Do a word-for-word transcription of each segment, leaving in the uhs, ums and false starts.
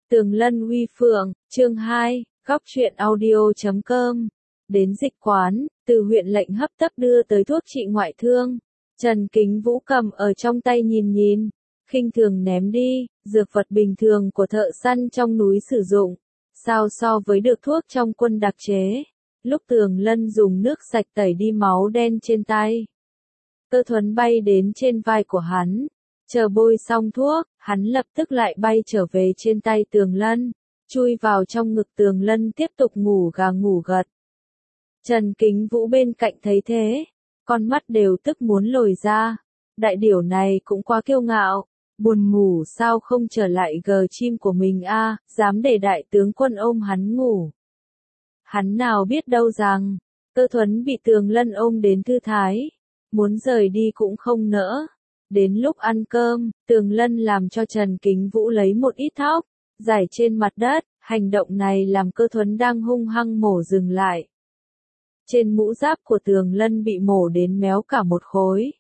Tường Lân Uy Phượng, chương hai, góc truyện audio chấm com. Đến dịch quán, từ huyện lệnh hấp tấp đưa tới thuốc trị ngoại thương. Trần Kính Vũ cầm ở trong tay nhìn nhìn, khinh thường ném đi, dược vật bình thường của thợ săn trong núi sử dụng. Sao so với được thuốc trong quân đặc chế. Lúc Tường Lân dùng nước sạch tẩy đi máu đen trên tay. Cơ Thuấn bay đến trên vai của hắn. Chờ bôi xong thuốc, hắn lập tức lại bay trở về trên tay Tường Lân, chui vào trong ngực Tường Lân tiếp tục ngủ gà ngủ gật. Trần Kính Vũ bên cạnh thấy thế, con mắt đều tức muốn lồi ra. Đại điểu này cũng quá kiêu ngạo, buồn ngủ sao không trở lại gờ chim của mình a, dám để đại tướng quân ôm hắn ngủ. Hắn nào biết đâu rằng, Cơ Thuấn bị Tường Lân ôm đến thư thái, muốn rời đi cũng không nỡ. Đến lúc ăn cơm, Tường Lân làm cho Trần Kính Vũ lấy một ít thóc, rải trên mặt đất, hành động này làm Cơ Thuấn đang hung hăng mổ dừng lại. Trên mũ giáp của Tường Lân bị mổ đến méo cả một khối.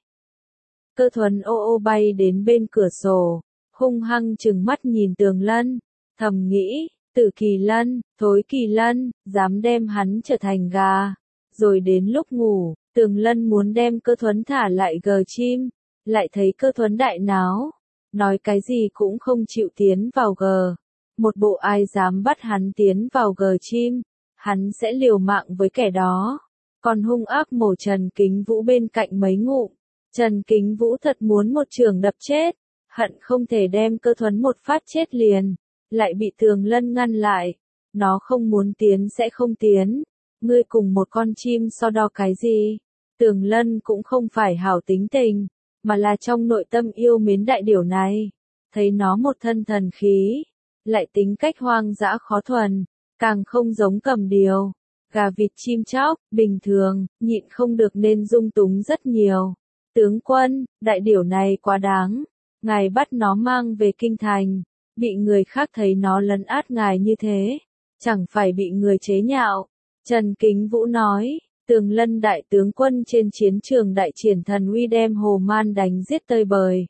Cơ Thuấn ô ô bay đến bên cửa sổ, hung hăng trừng mắt nhìn Tường Lân, thầm nghĩ, Tử Kỳ Lân, thối Kỳ Lân, dám đem hắn trở thành gà. Rồi đến lúc ngủ, Tường Lân muốn đem Cơ Thuấn thả lại gờ chim. Lại thấy Cơ Thuấn đại náo, nói cái gì cũng không chịu tiến vào gờ. Một bộ ai dám bắt hắn tiến vào gờ chim, hắn sẽ liều mạng với kẻ đó. Còn hung ác mổ Trần Kính Vũ bên cạnh mấy ngụm. Trần Kính Vũ thật muốn một trường đập chết, hận không thể đem Cơ Thuấn một phát chết liền, lại bị Tường Lân ngăn lại. Nó không muốn tiến sẽ không tiến, ngươi cùng một con chim so đo cái gì? Tường Lân cũng không phải hảo tính tình, mà là trong nội tâm yêu mến đại điểu này. Thấy nó một thân thần khí, lại tính cách hoang dã khó thuần, càng không giống Cầm Điêu, gà vịt chim chóc, bình thường, nhịn không được nên dung túng rất nhiều. Tướng quân, đại điểu này quá đáng, ngài bắt nó mang về kinh thành, bị người khác thấy nó lấn át ngài như thế, chẳng phải bị người chế nhạo. Trần Kính Vũ nói. Tường Lân đại tướng quân trên chiến trường đại triển thần uy đem Hồ Man đánh giết tơi bời.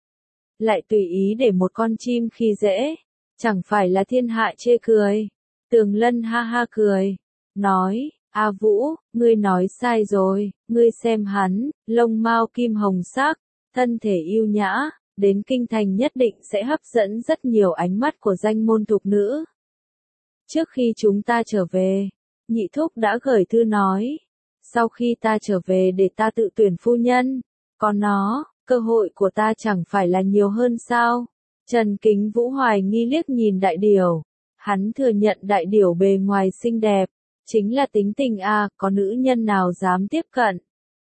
Lại tùy ý để một con chim khi dễ, chẳng phải là thiên hạ chê cười. Tường Lân ha ha cười, nói, A Vũ, ngươi nói sai rồi, ngươi xem hắn, lông mao kim hồng sắc, thân thể yêu nhã, đến kinh thành nhất định sẽ hấp dẫn rất nhiều ánh mắt của danh môn thục nữ. Trước khi chúng ta trở về, Nhị Thúc đã gửi thư nói. Sau khi ta trở về để ta tự tuyển phu nhân, còn nó, cơ hội của ta chẳng phải là nhiều hơn sao? Trần Kính Vũ hoài nghi liếc nhìn đại điểu. Hắn thừa nhận đại điểu bề ngoài xinh đẹp, chính là tính tình a, có nữ nhân nào dám tiếp cận.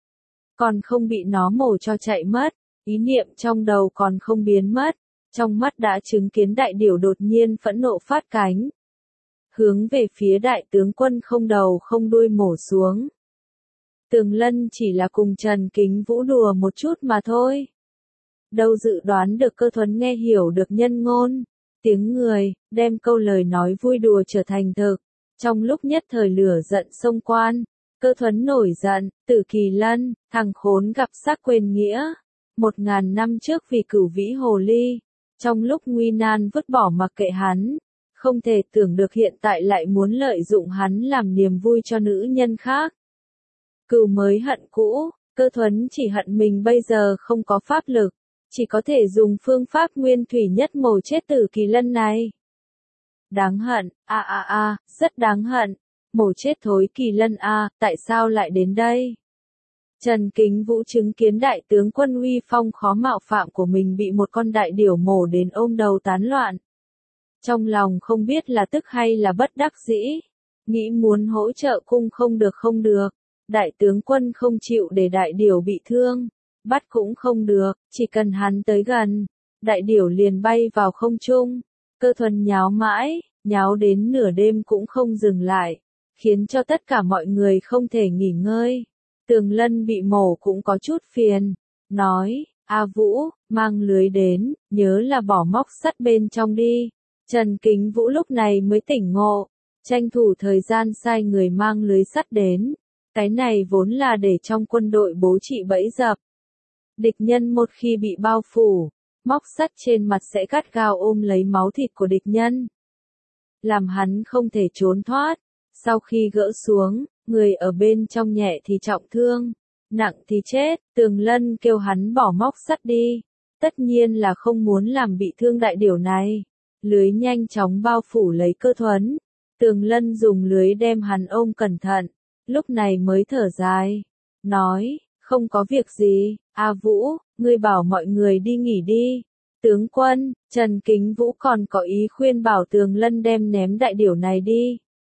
Còn không bị nó mổ cho chạy mất, ý niệm trong đầu còn không biến mất, trong mắt đã chứng kiến đại điểu đột nhiên phẫn nộ phát cánh. Hướng về phía đại tướng quân không đầu không đuôi mổ xuống. Tường Lân chỉ là cùng Trần Kính Vũ đùa một chút mà thôi. Đâu dự đoán được Cơ Thuấn nghe hiểu được nhân ngôn, tiếng người, đem câu lời nói vui đùa trở thành thực. Trong lúc nhất thời lửa giận xông quan, Cơ Thuấn nổi giận, Tử Kỳ Lân, thằng khốn gặp sắc quên nghĩa. Một ngàn năm trước vì Cửu Vĩ Hồ Ly, trong lúc nguy nan vứt bỏ mặc kệ hắn. Không thể tưởng được hiện tại lại muốn lợi dụng hắn làm niềm vui cho nữ nhân khác. Cừu mới hận cũ, Cơ Thuấn chỉ hận mình bây giờ không có pháp lực, chỉ có thể dùng phương pháp nguyên thủy nhất mổ chết Tử Kỳ Lân này. Đáng hận, a a a, rất đáng hận, mổ chết thối Kỳ Lân a, tại sao lại đến đây? Trần Kính Vũ chứng kiến đại tướng quân uy phong khó mạo phạm của mình bị một con đại điểu mổ đến ôm đầu tán loạn. Trong lòng không biết là tức hay là bất đắc dĩ, nghĩ muốn hỗ trợ cung không được không được. Đại tướng quân không chịu để đại điểu bị thương, bắt cũng không được, chỉ cần hắn tới gần, đại điểu liền bay vào không trung. Cơ Thuần nháo mãi, nháo đến nửa đêm cũng không dừng lại, khiến cho tất cả mọi người không thể nghỉ ngơi. Tường Lân bị mổ cũng có chút phiền, nói, A Vũ, mang lưới đến, nhớ là bỏ móc sắt bên trong đi. Trần Kính Vũ lúc này mới tỉnh ngộ, tranh thủ thời gian sai người mang lưới sắt đến. Cái này vốn là để trong quân đội bố trị bẫy dập. Địch nhân một khi bị bao phủ, móc sắt trên mặt sẽ gắt gao ôm lấy máu thịt của địch nhân. làm hắn không thể trốn thoát. Sau khi gỡ xuống, người ở bên trong nhẹ thì trọng thương, nặng thì chết, Tường Lân kêu hắn bỏ móc sắt đi. Tất nhiên là không muốn làm bị thương đại điểu này. Lưới nhanh chóng bao phủ lấy Cơ Thuấn. Tường Lân dùng lưới đem hắn ôm cẩn thận, lúc này mới thở dài, nói, không có việc gì, A Vũ, ngươi bảo mọi người đi nghỉ đi. Tướng quân, Trần Kính Vũ còn có ý khuyên bảo Tường Lân đem ném đại điểu này đi.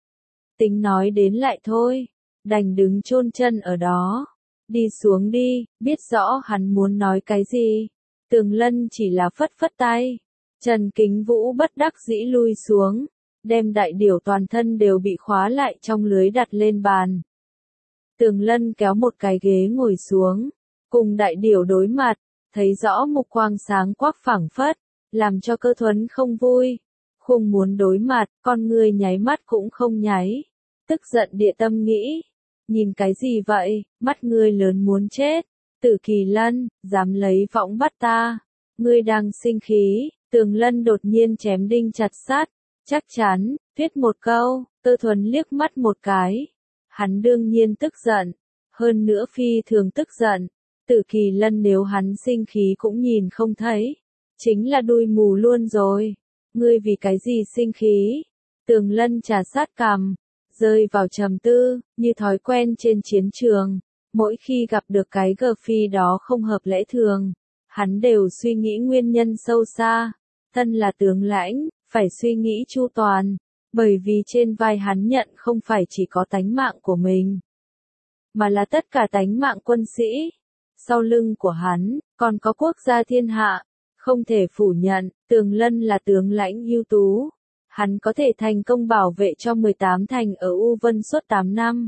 Tính nói đến lại thôi, đành đứng chôn chân ở đó. Đi xuống đi, biết rõ hắn muốn nói cái gì. Tường Lân chỉ là phất phất tay. Trần Kính Vũ bất đắc dĩ lui xuống, đem đại điểu toàn thân đều bị khóa lại trong lưới đặt lên bàn. Tường Lân kéo một cái ghế ngồi xuống, cùng đại điểu đối mặt, thấy rõ mục quang sáng quắc phảng phất, làm cho Cơ Thuấn không vui. Không muốn đối mặt, con người nháy mắt cũng không nháy. Tức giận địa tâm nghĩ, nhìn cái gì vậy, mắt ngươi lớn muốn chết. Tử Kỳ Lân, dám lấy võng bắt ta. Ngươi đang sinh khí. Tường Lân đột nhiên chém đinh chặt sắt, chắc chắn, viết một câu. Cơ Thuấn liếc mắt một cái. Hắn đương nhiên tức giận, hơn nữa phi thường tức giận. Tử Kỳ Lân nếu hắn sinh khí cũng nhìn không thấy, chính là đuôi mù luôn rồi. Ngươi vì cái gì sinh khí? Tường Lân trà sát cằm, rơi vào trầm tư, như thói quen trên chiến trường. Mỗi khi gặp được cái gờ phi đó không hợp lẽ thường, hắn đều suy nghĩ nguyên nhân sâu xa. Thân là tướng lãnh, phải suy nghĩ chu toàn, bởi vì trên vai hắn nhận không phải chỉ có tánh mạng của mình, mà là tất cả tánh mạng quân sĩ. Sau lưng của hắn, còn có quốc gia thiên hạ. Không thể phủ nhận, Tường Lân là tướng lãnh ưu tú. Hắn có thể thành công bảo vệ cho mười tám thành ở U Vân suốt tám năm.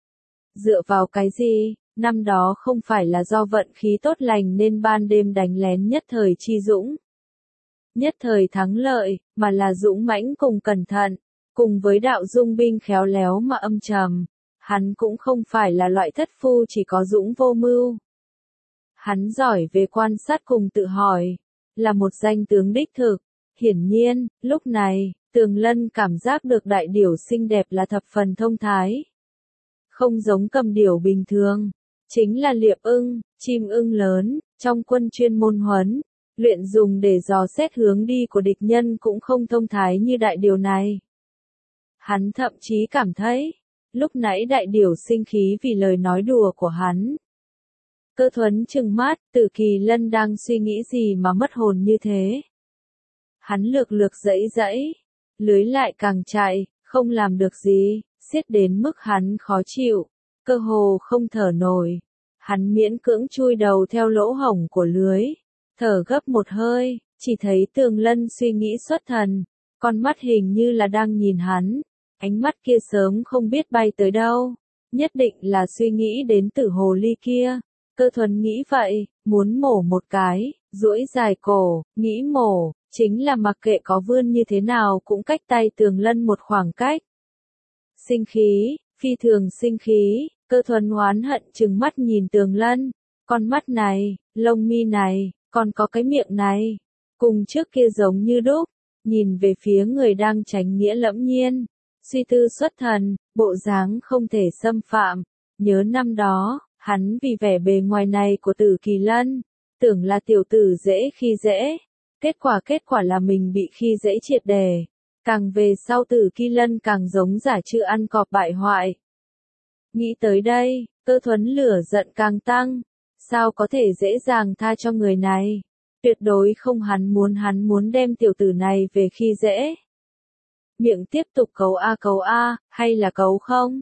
Dựa vào cái gì? Năm đó không phải là do vận khí tốt lành nên ban đêm đánh lén nhất thời chi dũng, nhất thời thắng lợi, mà là dũng mãnh cùng cẩn thận, cùng với đạo dung binh khéo léo mà âm trầm. Hắn cũng không phải là loại thất phu chỉ có dũng vô mưu. Hắn giỏi về quan sát cùng tự hỏi, là một danh tướng đích thực. Hiển nhiên, lúc này, Tường Lân cảm giác được đại điểu xinh đẹp là thập phần thông thái. Không giống cầm điểu bình thường, chính là liệp ưng, chim ưng lớn, trong quân chuyên môn huấn, luyện dùng để dò xét hướng đi của địch nhân cũng không thông thái như đại điểu này. Hắn thậm chí cảm thấy, lúc nãy đại điểu sinh khí vì lời nói đùa của hắn. Cơ Thuấn trừng mắt, Tử Kỳ Lân đang suy nghĩ gì mà mất hồn như thế. Hắn lược lược dẫy dẫy, lưới lại càng chạy, không làm được gì, xiết đến mức hắn khó chịu, cơ hồ không thở nổi. Hắn miễn cưỡng chui đầu theo lỗ hổng của lưới, thở gấp một hơi, chỉ thấy Tường Lân suy nghĩ xuất thần, con mắt hình như là đang nhìn hắn, ánh mắt kia sớm không biết bay tới đâu, nhất định là suy nghĩ đến Tử hồ ly kia. Cơ Thuấn nghĩ vậy, muốn mổ một cái, duỗi dài cổ, nghĩ mổ, chính là mặc kệ có vươn như thế nào cũng cách tay Tường Lân một khoảng cách. Sinh khí, phi thường sinh khí, Cơ Thuấn oán hận trừng mắt nhìn Tường Lân, con mắt này, lông mi này, còn có cái miệng này, cùng trước kia giống như đúc, nhìn về phía người đang tránh nghĩa lẫm nhiên, suy tư xuất thần, bộ dáng không thể xâm phạm. Nhớ năm đó, hắn vì vẻ bề ngoài này của Tử Kỳ Lân, tưởng là tiểu tử dễ khi dễ, kết quả kết quả là mình bị khi dễ triệt đề. Càng về sau Tử Kỳ Lân càng giống giả chư ăn cọp bại hoại. Nghĩ tới đây, Cơ Thuấn lửa giận càng tăng, sao có thể dễ dàng tha cho người này, tuyệt đối không. Hắn muốn hắn muốn đem tiểu tử này về khi dễ. Miệng tiếp tục cấu a cấu a, hay là cấu không?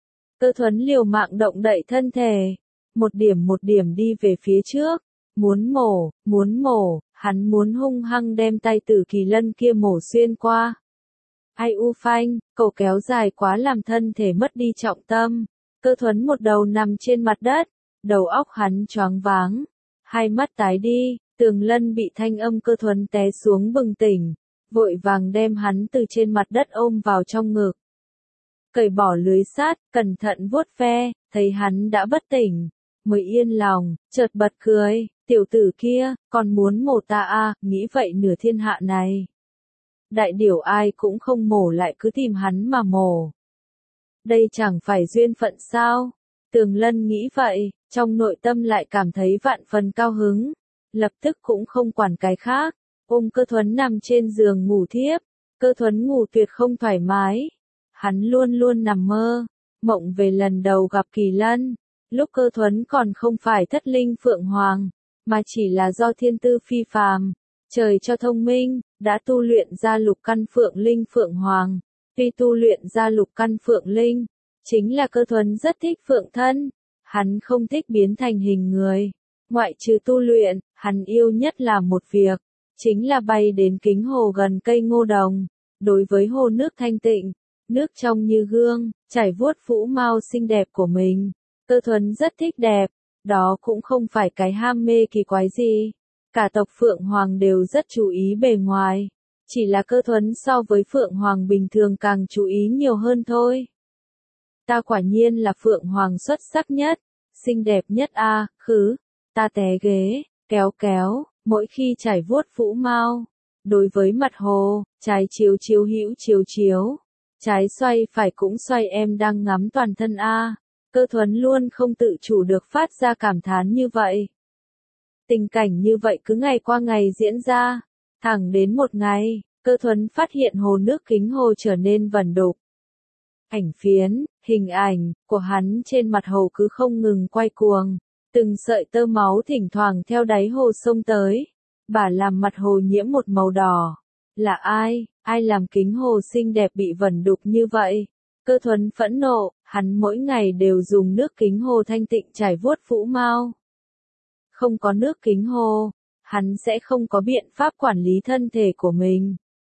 Cơ Thuấn liều mạng động đậy thân thể, một điểm một điểm đi về phía trước, muốn mổ, muốn mổ, hắn muốn hung hăng đem tay Tử Kỳ Lân kia mổ xuyên qua. Ai u phanh, cậu kéo dài quá làm thân thể mất đi trọng tâm. Cơ Thuấn một đầu nằm trên mặt đất, đầu óc hắn choáng váng, hai mắt tái đi. Tường Lân bị thanh âm Cơ Thuấn té xuống bừng tỉnh, vội vàng đem hắn từ trên mặt đất ôm vào trong ngực. Cởi bỏ lưới sắt, cẩn thận vuốt ve, thấy hắn đã bất tỉnh, mới yên lòng, chợt bật cười, tiểu tử kia, còn muốn mổ ta à, nghĩ vậy nửa thiên hạ này. đại điểu ai cũng không mổ lại cứ tìm hắn mà mổ. Đây chẳng phải duyên phận sao? Tường Lân nghĩ vậy, trong nội tâm lại cảm thấy vạn phần cao hứng, lập tức cũng không quản cái khác, ôm Cơ Thuấn nằm trên giường ngủ thiếp. Cơ Thuấn ngủ tuyệt không thoải mái, hắn luôn luôn nằm mơ, mộng về lần đầu gặp Kỳ Lân, lúc Cơ Thuấn còn không phải thất linh phượng hoàng, mà chỉ là do thiên tư phi phàm, trời cho thông minh, đã tu luyện ra lục căn phượng linh phượng hoàng. Tuy tu luyện ra lục căn phượng linh, chính là Cơ Thuấn rất thích phượng thân, hắn không thích biến thành hình người. Ngoại trừ tu luyện, hắn yêu nhất là một việc, chính là bay đến kính hồ gần cây ngô đồng. Đối với hồ nước thanh tịnh, nước trong như gương, chảy vuốt vũ mao xinh đẹp của mình, Cơ Thuấn rất thích đẹp, đó cũng không phải cái ham mê kỳ quái gì. Cả tộc Phượng Hoàng đều rất chú ý bề ngoài, chỉ là Cơ Thuấn so với Phượng Hoàng bình thường càng chú ý nhiều hơn thôi. Ta quả nhiên là Phượng Hoàng xuất sắc nhất, xinh đẹp nhất a, à, khứ, ta té ghế, kéo kéo, mỗi khi chảy vuốt vũ mao. Đối với mặt hồ, trái chiếu chiếu hữu chiếu chiếu, trái xoay phải cũng xoay em đang ngắm toàn thân a. À. Cơ Thuấn luôn không tự chủ được phát ra cảm thán như vậy. Tình cảnh như vậy cứ ngày qua ngày diễn ra, thẳng đến một ngày, Cơ Thuấn phát hiện hồ nước kính hồ trở nên vẩn đục. Ảnh phiến, hình ảnh của hắn trên mặt hồ cứ không ngừng quay cuồng, từng sợi tơ máu thỉnh thoảng theo đáy hồ xông tới, bà làm mặt hồ nhiễm một màu đỏ. Là ai, ai làm kính hồ xinh đẹp bị vẩn đục như vậy? Cơ Thuấn phẫn nộ, hắn mỗi ngày đều dùng nước kính hồ thanh tịnh chảy vuốt vũ mao. Không có nước kính hồ, hắn sẽ không có biện pháp quản lý thân thể của mình.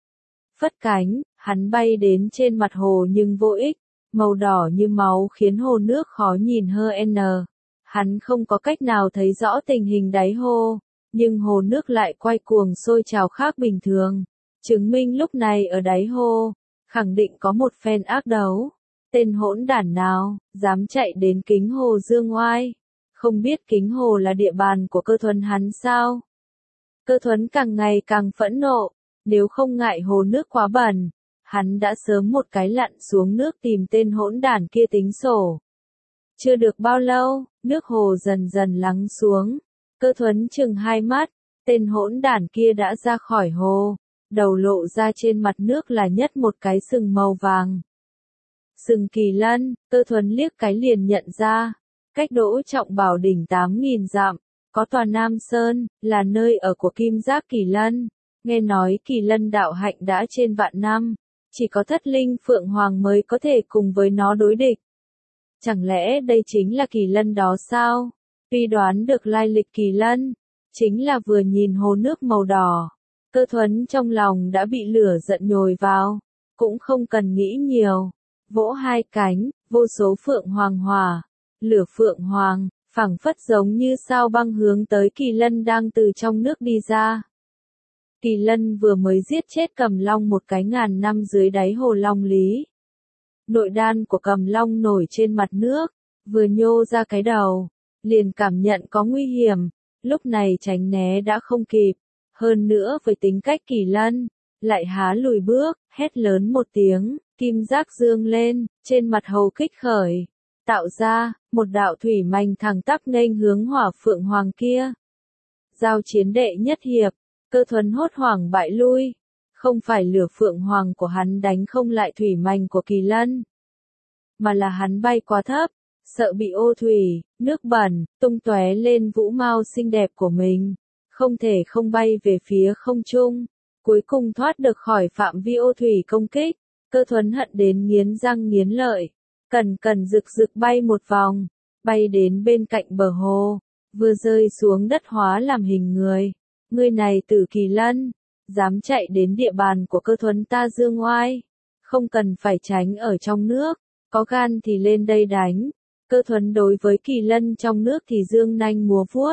Phất cánh, hắn bay đến trên mặt hồ nhưng vô ích, màu đỏ như máu khiến hồ nước khó nhìn hơn. Hắn không có cách nào thấy rõ tình hình đáy hồ, nhưng hồ nước lại quay cuồng sôi trào khác bình thường, chứng minh lúc này ở đáy hồ, khẳng định có một phen ác đấu. Tên hỗn đản nào, dám chạy đến kính hồ dương oai, không biết kính hồ là địa bàn của Cơ Thuấn hắn sao? Cơ Thuấn càng ngày càng phẫn nộ, nếu không ngại hồ nước quá bẩn, hắn đã sớm một cái lặn xuống nước tìm tên hỗn đản kia tính sổ. Chưa được bao lâu, nước hồ dần dần lắng xuống, Cơ Thuấn chừng hai mắt, tên hỗn đản kia đã ra khỏi hồ, đầu lộ ra trên mặt nước là nhất một cái sừng màu vàng. Sừng Kỳ Lân, Cơ Thuấn liếc cái liền nhận ra, cách Đỗ Trọng Bảo đỉnh tám nghìn dặm, có tòa Nam Sơn, là nơi ở của Kim Giác Kỳ Lân. Nghe nói Kỳ Lân đạo hạnh đã trên vạn năm, chỉ có thất linh Phượng Hoàng mới có thể cùng với nó đối địch. Chẳng lẽ đây chính là Kỳ Lân đó sao? Tuy đoán được lai lịch Kỳ Lân, chính là vừa nhìn hồ nước màu đỏ, Cơ Thuấn trong lòng đã bị lửa giận nhồi vào, cũng không cần nghĩ nhiều, vỗ hai cánh, vô số Phượng Hoàng hòa, lửa Phượng Hoàng, phảng phất giống như sao băng hướng tới Kỳ Lân đang từ trong nước đi ra. Kỳ Lân vừa mới giết chết Cầm Long một cái ngàn năm dưới đáy hồ Long Lý. Nội đan của Cầm Long nổi trên mặt nước, vừa nhô ra cái đầu, liền cảm nhận có nguy hiểm, lúc này tránh né đã không kịp, hơn nữa với tính cách Kỳ Lân, lại há lùi bước, hét lớn một tiếng, kim giác dương lên, trên mặt hồ kích khởi, tạo ra một đạo thủy manh thẳng tắp nghênh hướng hỏa Phượng Hoàng kia. Giao chiến đệ nhất hiệp, Cơ Thuấn hốt hoảng bại lui, không phải lửa Phượng Hoàng của hắn đánh không lại thủy manh của Kỳ Lân, mà là hắn bay quá thấp, sợ bị ô thủy, nước bẩn, tung tóe lên vũ mao xinh đẹp của mình, không thể không bay về phía không trung, cuối cùng thoát được khỏi phạm vi ô thủy công kích. Cơ Thuấn hận đến nghiến răng nghiến lợi, cần cần rực rực bay một vòng, bay đến bên cạnh bờ hồ, vừa rơi xuống đất hóa làm hình người. Người này Tử Kỳ Lân, dám chạy đến địa bàn của Cơ Thuấn ta dương oai, không cần phải tránh ở trong nước, có gan thì lên đây đánh. Cơ Thuấn đối với Kỳ Lân trong nước thì dương nanh múa vuốt.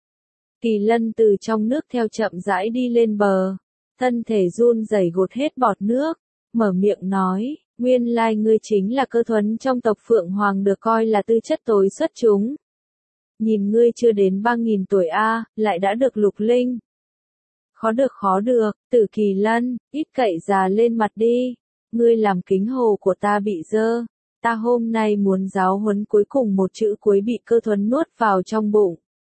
Kỳ Lân từ trong nước theo chậm rãi đi lên bờ, thân thể run rẩy gột hết bọt nước, mở miệng nói, nguyên lai ngươi chính là Cơ Thuấn trong tộc Phượng Hoàng được coi là tư chất tối xuất chúng. Nhìn ngươi chưa đến ba nghìn tuổi a, lại đã được lục linh. Khó được khó được, Tử Kỳ Lân, ít cậy già lên mặt đi. Ngươi làm kính hồ của ta bị dơ. Ta hôm nay muốn giáo huấn cuối cùng một chữ cuối bị Cơ Thuấn nuốt vào trong bụng.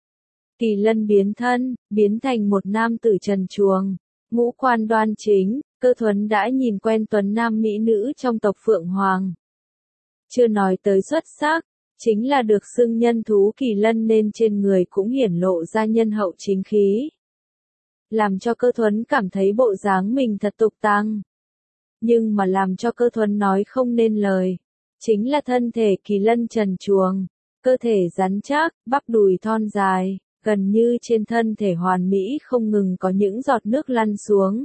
Kỳ Lân biến thân, biến thành một nam tử trần truồng, ngũ quan đoan chính, Cơ Thuấn đã nhìn quen tuấn nam mỹ nữ trong tộc Phượng Hoàng. Chưa nói tới xuất sắc, chính là được xưng nhân thú Kỳ Lân nên trên người cũng hiển lộ ra nhân hậu chính khí. Làm cho Cơ Thuấn cảm thấy bộ dáng mình thật tục tằng. Nhưng mà làm cho Cơ Thuấn nói không nên lời, chính là thân thể Kỳ Lân trần truồng, cơ thể rắn chắc, bắp đùi thon dài, gần như trên thân thể hoàn mỹ không ngừng có những giọt nước lăn xuống.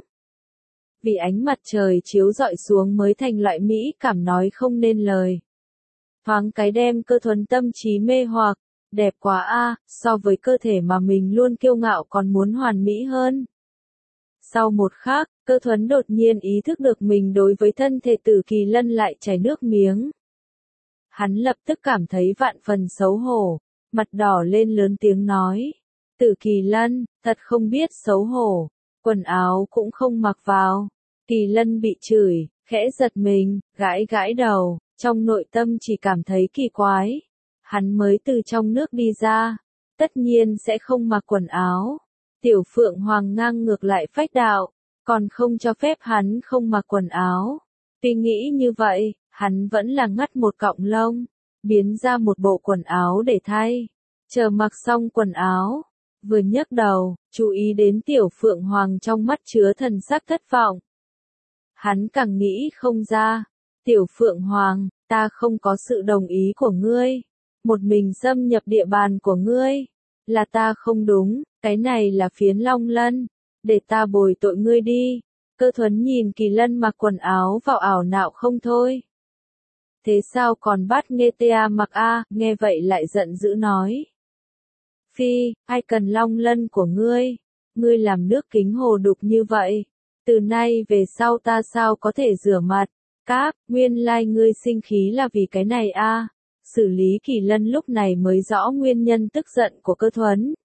Vì ánh mặt trời chiếu rọi xuống mới thành loại mỹ cảm nói không nên lời. Thoáng cái đem Cơ Thuấn tâm trí mê hoặc, đẹp quá a, so với cơ thể mà mình luôn kiêu ngạo còn muốn hoàn mỹ hơn. Sau một khắc, Cơ Thuấn đột nhiên ý thức được mình đối với thân thể Tử Kỳ Lân lại chảy nước miếng. Hắn lập tức cảm thấy vạn phần xấu hổ, mặt đỏ lên lớn tiếng nói. Tử Kỳ Lân, thật không biết xấu hổ, quần áo cũng không mặc vào. Kỳ Lân bị chửi, khẽ giật mình, gãi gãi đầu, trong nội tâm chỉ cảm thấy kỳ quái. Hắn mới từ trong nước đi ra, tất nhiên sẽ không mặc quần áo. Tiểu Phượng Hoàng ngang ngược lại phách đạo, còn không cho phép hắn không mặc quần áo. Tuy nghĩ như vậy, hắn vẫn là ngắt một cọng lông, biến ra một bộ quần áo để thay. Chờ mặc xong quần áo, vừa nhấc đầu, chú ý đến Tiểu Phượng Hoàng trong mắt chứa thần sắc thất vọng. Hắn càng nghĩ không ra, Tiểu Phượng Hoàng, ta không có sự đồng ý của ngươi, một mình xâm nhập địa bàn của ngươi, là ta không đúng, cái này là phiến Long Lân, để ta bồi tội ngươi đi. Cơ Thuấn nhìn Kỳ Lân mặc quần áo vào ảo não không thôi. Thế sao còn bắt nghe ta mặc a, nghe vậy lại giận dữ nói. Phi, ai cần Long Lân của ngươi, ngươi làm nước kính hồ đục như vậy, từ nay về sau ta sao có thể rửa mặt, cáp, nguyên lai ngươi sinh khí là vì cái này a. Xử lý Kỳ Lân lúc này mới rõ nguyên nhân tức giận của Cơ Thuấn.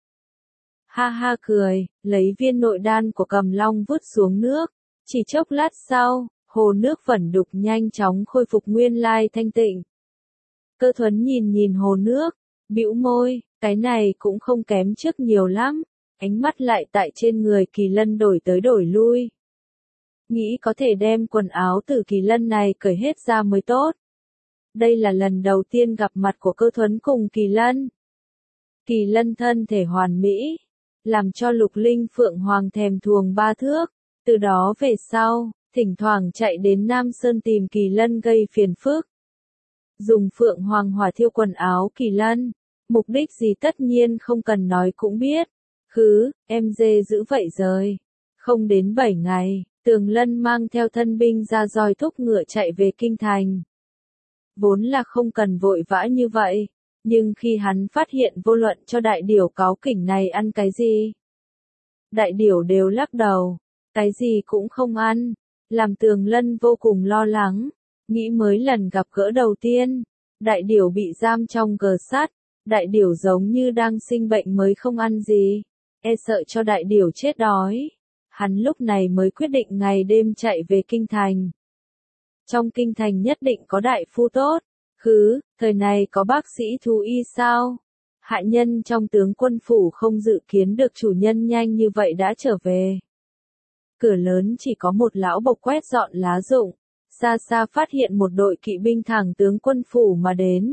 Ha ha cười, lấy viên nội đan của Cầm Long vứt xuống nước, chỉ chốc lát sau, hồ nước vẩn đục nhanh chóng khôi phục nguyên lai thanh tịnh. Cơ Thuấn nhìn nhìn hồ nước, bĩu môi, cái này cũng không kém trước nhiều lắm, ánh mắt lại tại trên người Kỳ Lân đổi tới đổi lui. Nghĩ có thể đem quần áo từ Kỳ Lân này cởi hết ra mới tốt. Đây là lần đầu tiên gặp mặt của Cơ Thuấn cùng Kỳ Lân. Kỳ Lân thân thể hoàn mỹ, làm cho Lục Linh Phượng Hoàng thèm thuồng ba thước. Từ đó về sau, thỉnh thoảng chạy đến Nam Sơn tìm Kỳ Lân gây phiền phức. Dùng Phượng Hoàng hỏa thiêu quần áo Kỳ Lân, mục đích gì tất nhiên không cần nói cũng biết. Khứ, em dê giữ vậy rồi. Không đến bảy ngày, Tường Lân mang theo thân binh ra roi thúc ngựa chạy về kinh thành. Vốn là không cần vội vã như vậy, nhưng khi hắn phát hiện vô luận cho đại điểu cáu kỉnh này ăn cái gì, đại điểu đều lắc đầu, cái gì cũng không ăn, làm Tường Lân vô cùng lo lắng, nghĩ mới lần gặp gỡ đầu tiên, đại điểu bị giam trong gờ sắt, đại điểu giống như đang sinh bệnh mới không ăn gì, e sợ cho đại điểu chết đói. Hắn lúc này mới quyết định ngày đêm chạy về kinh thành. Trong kinh thành nhất định có đại phu tốt. Khứ, thời này có bác sĩ thú y sao? Hạ nhân trong tướng quân phủ không dự kiến được chủ nhân nhanh như vậy đã trở về. Cửa lớn chỉ có một lão bộc quét dọn lá rụng. Xa xa phát hiện một đội kỵ binh thẳng tướng quân phủ mà đến.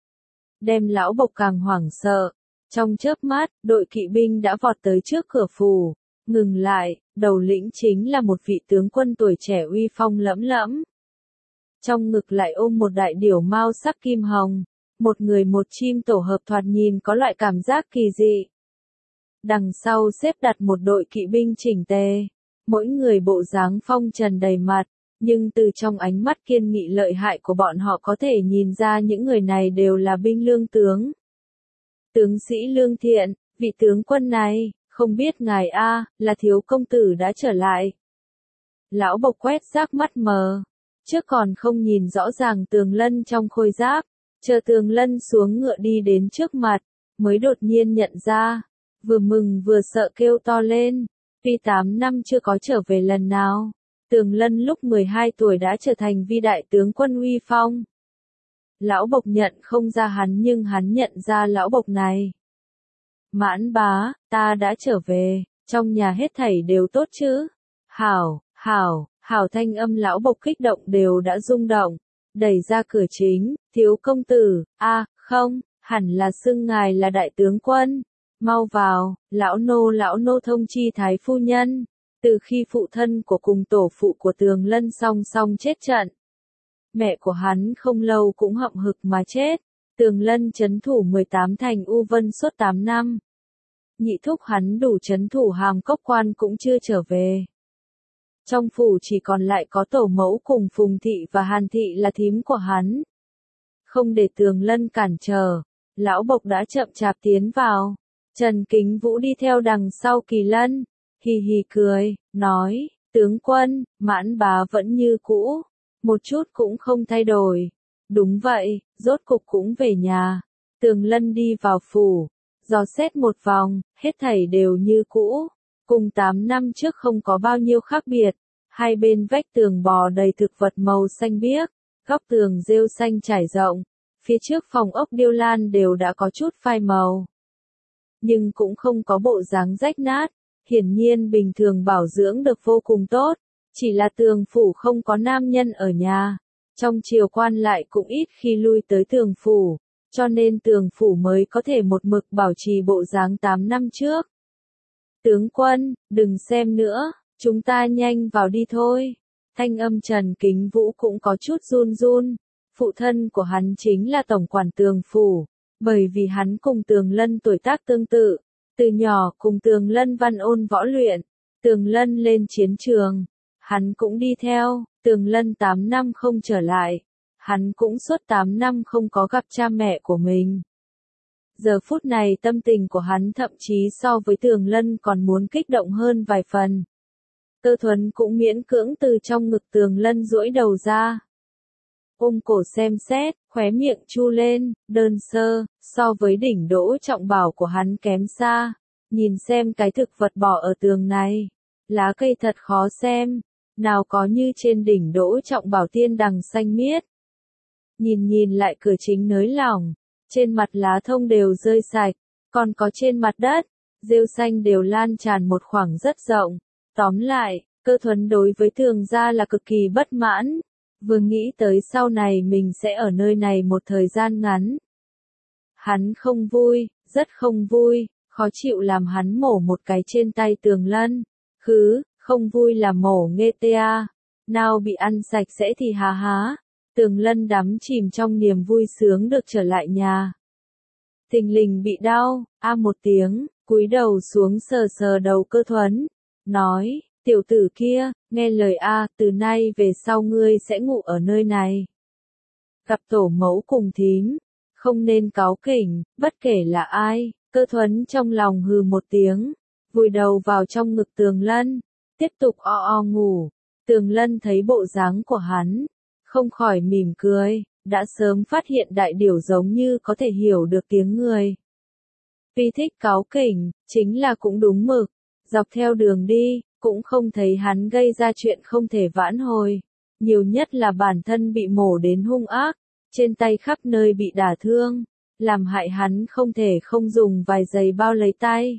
Đem lão bộc càng hoảng sợ. Trong chớp mắt, đội kỵ binh đã vọt tới trước cửa phủ. Ngừng lại, đầu lĩnh chính là một vị tướng quân tuổi trẻ uy phong lẫm lẫm. Trong ngực lại ôm một đại điểu mao sắc kim hồng, một người một chim tổ hợp thoạt nhìn có loại cảm giác kỳ dị. Đằng sau xếp đặt một đội kỵ binh chỉnh tề, mỗi người bộ dáng phong trần đầy mặt, nhưng từ trong ánh mắt kiên nghị lợi hại của bọn họ có thể nhìn ra những người này đều là binh lương tướng. Tướng sĩ Lương Thiện, vị tướng quân này, không biết ngài A, là thiếu công tử đã trở lại. Lão bộc quét rác mắt mờ. Trước còn không nhìn rõ ràng Tường Lân trong khôi giáp, chờ Tường Lân xuống ngựa đi đến trước mặt, mới đột nhiên nhận ra, vừa mừng vừa sợ kêu to lên, Vi tám năm chưa có trở về lần nào. Tường Lân lúc mười hai tuổi đã trở thành vi đại tướng quân uy phong. Lão Bộc nhận không ra hắn nhưng hắn nhận ra lão Bộc này. Mãn bá, ta đã trở về, trong nhà hết thảy đều tốt chứ? Hảo, hảo, hảo thanh âm lão Bộc kích động đều đã rung động. Đẩy ra cửa chính, thiếu công tử, a không, hẳn là xưng ngài là đại tướng quân. Mau vào, lão nô lão nô thông chi thái phu nhân. Từ khi phụ thân của cùng tổ phụ của Tường Lân song song chết trận. Mẹ của hắn không lâu cũng hậm hực mà chết. Tường Lân trấn thủ mười tám thành U Vân suốt tám năm. Nhị thúc hắn đủ trấn thủ Hàm Cốc Quan cũng chưa trở về. Trong phủ chỉ còn lại có tổ mẫu cùng Phùng Thị và Hàn Thị là thím của hắn. Không để Tường Lân cản trở, lão Bộc đã chậm chạp tiến vào. Trần Kính Vũ đi theo đằng sau Kỳ Lân, hì hì cười, nói, tướng quân, Mãn bá vẫn như cũ, một chút cũng không thay đổi. Đúng vậy, rốt cục cũng về nhà. Tường Lân đi vào phủ, dò xét một vòng, hết thảy đều như cũ. Cùng tám năm trước không có bao nhiêu khác biệt. Hai bên vách tường bò đầy thực vật màu xanh biếc, góc tường rêu xanh trải rộng. Phía trước phòng ốc điêu lan đều đã có chút phai màu. Nhưng cũng không có bộ dáng rách nát, hiển nhiên bình thường bảo dưỡng được vô cùng tốt. Chỉ là tường phủ không có nam nhân ở nhà. Trong triều quan lại cũng ít khi lui tới tường phủ, cho nên tường phủ mới có thể một mực bảo trì bộ dáng tám năm trước. Tướng quân, đừng xem nữa, chúng ta nhanh vào đi thôi. Thanh âm Trần Kính Vũ cũng có chút run run. Phụ thân của hắn chính là tổng quản tường phủ, bởi vì hắn cùng Tường Lân tuổi tác tương tự. Từ nhỏ cùng Tường Lân văn ôn võ luyện, Tường Lân lên chiến trường, hắn cũng đi theo. Tường Lân tám năm không trở lại, hắn cũng suốt tám năm không có gặp cha mẹ của mình. Giờ phút này tâm tình của hắn thậm chí so với Tường Lân còn muốn kích động hơn vài phần. Cơ Thuần cũng miễn cưỡng từ trong ngực Tường Lân duỗi đầu ra. Ôm cổ xem xét, khóe miệng chu lên, đơn sơ, so với đỉnh Đỗ Trọng Bảo của hắn kém xa. Nhìn xem cái thực vật bỏ ở tường này, lá cây thật khó xem. Nào có như trên đỉnh Đỗ Trọng Bảo tiên đằng xanh miết. Nhìn nhìn lại cửa chính nới lỏng, trên mặt lá thông đều rơi sạch, còn có trên mặt đất, rêu xanh đều lan tràn một khoảng rất rộng. Tóm lại, Cơ Thuần đối với Tường gia là cực kỳ bất mãn, vừa nghĩ tới sau này mình sẽ ở nơi này một thời gian ngắn. Hắn không vui, rất không vui, khó chịu làm hắn mổ một cái trên tay Tường Lân. Khứ, không vui là mổ nghe tê a. Nào bị ăn sạch sẽ thì há há. Tường Lân đắm chìm trong niềm vui sướng được trở lại nhà. Thình lình bị đau, a một tiếng, cúi đầu xuống sờ sờ đầu Cơ Thuần, nói, tiểu tử kia, nghe lời a, từ nay về sau ngươi sẽ ngủ ở nơi này. Gặp tổ mẫu cùng thím, không nên cáu kỉnh, bất kể là ai. Cơ Thuần trong lòng hừ một tiếng, vùi đầu vào trong ngực Tường Lân, tiếp tục o o ngủ. Tường Lân thấy bộ dáng của hắn, không khỏi mỉm cười, đã sớm phát hiện đại điểu giống như có thể hiểu được tiếng người. Vì thích cáu kỉnh, chính là cũng đúng mực, dọc theo đường đi, cũng không thấy hắn gây ra chuyện không thể vãn hồi. Nhiều nhất là bản thân bị mổ đến hung ác, trên tay khắp nơi bị đả thương, làm hại hắn không thể không dùng vài giày bao lấy tay.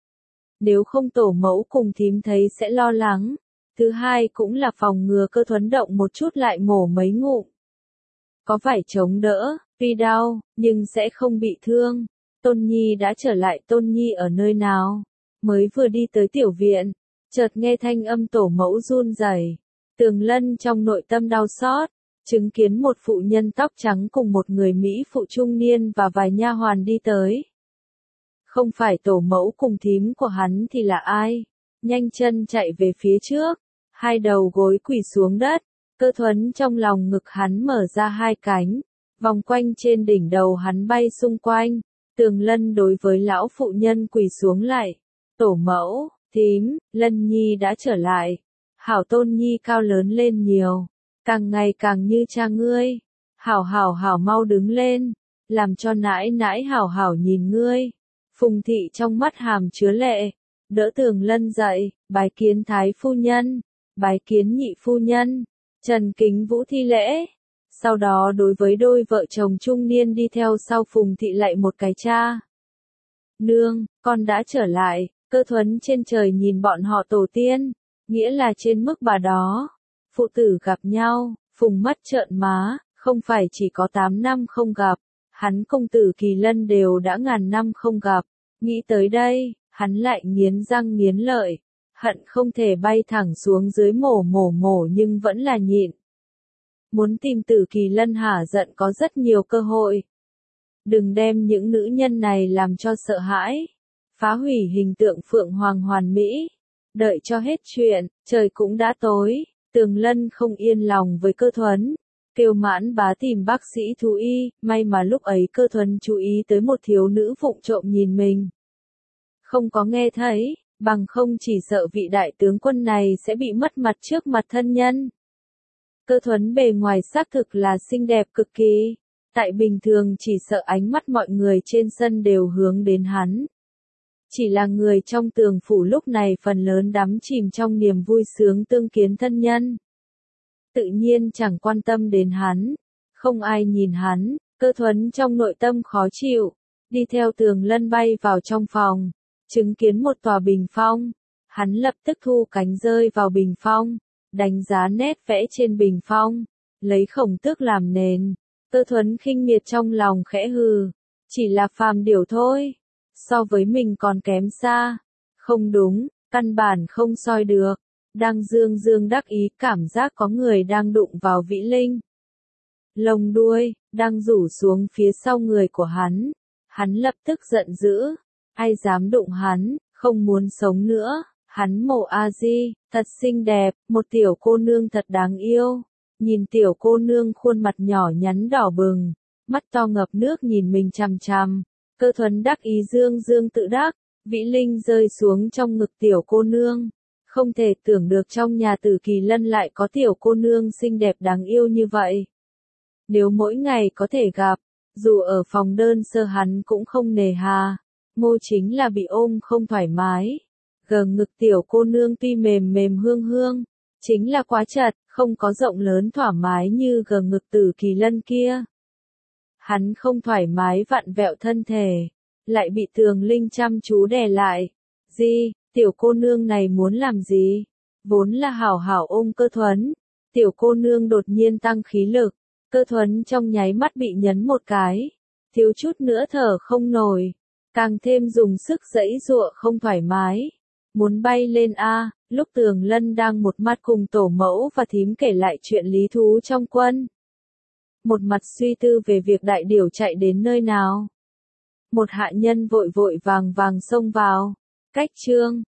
Nếu không tổ mẫu cùng thím thấy sẽ lo lắng. Thứ hai cũng là phòng ngừa Cơ Thuần động một chút lại mổ mấy ngụm. Có phải chống đỡ, tuy đau, nhưng sẽ không bị thương. Tôn Nhi đã trở lại. Tôn Nhi ở nơi nào? Mới vừa đi tới tiểu viện, chợt nghe thanh âm tổ mẫu run rẩy. Tường Lân trong nội tâm đau xót, chứng kiến một phụ nhân tóc trắng cùng một người Mỹ phụ trung niên và vài nha hoàn đi tới. Không phải tổ mẫu cùng thím của hắn thì là ai? Nhanh chân chạy về phía trước, hai đầu gối quỳ xuống đất. Cơ Thuần trong lòng ngực hắn mở ra hai cánh, vòng quanh trên đỉnh đầu hắn bay xung quanh. Tường Lân đối với lão phụ nhân quỳ xuống lại. Tổ mẫu, thím, Lân Nhi đã trở lại. Hảo Tôn Nhi cao lớn lên nhiều, càng ngày càng như cha ngươi. Hảo hảo hảo mau đứng lên, làm cho nãi nãi hảo hảo nhìn ngươi. Phùng Thị trong mắt hàm chứa lệ, đỡ Tường Lân dậy, bái kiến Thái phu nhân, bái kiến nhị phu nhân. Trần Kính Vũ thi lễ. Sau đó đối với đôi vợ chồng trung niên đi theo sau Phùng Thị lạy một cái cha. Nương, con đã trở lại. Cơ Thuấn trên trời nhìn bọn họ tổ tiên, nghĩa là trên mức bà đó. Phụ tử gặp nhau, Phùng mắt trợn má, không phải chỉ có tám năm không gặp, hắn công tử Kỳ Lân đều đã ngàn năm không gặp. Nghĩ tới đây, hắn lại nghiến răng nghiến lợi, hận không thể bay thẳng xuống dưới mổ mổ mổ nhưng vẫn là nhịn. Muốn tìm Tử Kỳ Lân hả giận có rất nhiều cơ hội. Đừng đem những nữ nhân này làm cho sợ hãi, phá hủy hình tượng Phượng Hoàng hoàn mỹ. Đợi cho hết chuyện, trời cũng đã tối, Tường Lân không yên lòng với Cơ Thuấn, kêu Mãn Bá tìm bác sĩ thú y, may mà lúc ấy Cơ Thuấn chú ý tới một thiếu nữ vụng trộm nhìn mình. Không có nghe thấy, bằng không chỉ sợ vị đại tướng quân này sẽ bị mất mặt trước mặt thân nhân. Cơ Thuấn bề ngoài xác thực là xinh đẹp cực kỳ, tại bình thường chỉ sợ ánh mắt mọi người trên sân đều hướng đến hắn. Chỉ là người trong Tường phủ lúc này phần lớn đắm chìm trong niềm vui sướng tương kiến thân nhân. Tự nhiên chẳng quan tâm đến hắn, không ai nhìn hắn, Cơ Thuấn trong nội tâm khó chịu, đi theo Tường Lân bay vào trong phòng, chứng kiến một tòa bình phong, hắn lập tức thu cánh rơi vào bình phong, đánh giá nét vẽ trên bình phong, lấy khổng tước làm nền. Cơ Thuấn khinh miệt trong lòng khẽ hừ, chỉ là phàm điểu thôi, so với mình còn kém xa. Không đúng, căn bản không soi được. Đang dương dương đắc ý cảm giác có người đang đụng vào Vĩ Linh. Lông đuôi, đang rủ xuống phía sau người của hắn. Hắn lập tức giận dữ. Ai dám đụng hắn, không muốn sống nữa. Hắn Mộ A Di, thật xinh đẹp, một tiểu cô nương thật đáng yêu. Nhìn tiểu cô nương khuôn mặt nhỏ nhắn đỏ bừng, mắt to ngập nước nhìn mình chằm chằm. Cơ Thuấn đắc ý dương dương tự đắc, Vĩ Linh rơi xuống trong ngực tiểu cô nương. Không thể tưởng được trong nhà Tử Kỳ Lân lại có tiểu cô nương xinh đẹp đáng yêu như vậy. Nếu mỗi ngày có thể gặp, dù ở phòng đơn sơ hắn cũng không nề hà. Mô chính là bị ôm không thoải mái. Gờ ngực tiểu cô nương tuy mềm mềm hương hương, chính là quá chật, không có rộng lớn thoải mái như gờ ngực Tử Kỳ Lân kia. Hắn không thoải mái vặn vẹo thân thể, lại bị Tường Linh chăm chú đè lại. Gì, tiểu cô nương này muốn làm gì? Vốn là hảo hảo ôm Cơ Thuấn, tiểu cô nương đột nhiên tăng khí lực, Cơ Thuấn trong nháy mắt bị nhấn một cái, thiếu chút nữa thở không nổi, càng thêm dùng sức giãy giụa không thoải mái, muốn bay lên a. Lúc Tường Lân đang một mặt cùng tổ mẫu và thím kể lại chuyện lý thú trong quân, một mặt suy tư về việc đại điểu chạy đến nơi nào. Một hạ nhân vội vội vàng vàng xông vào. Cách chương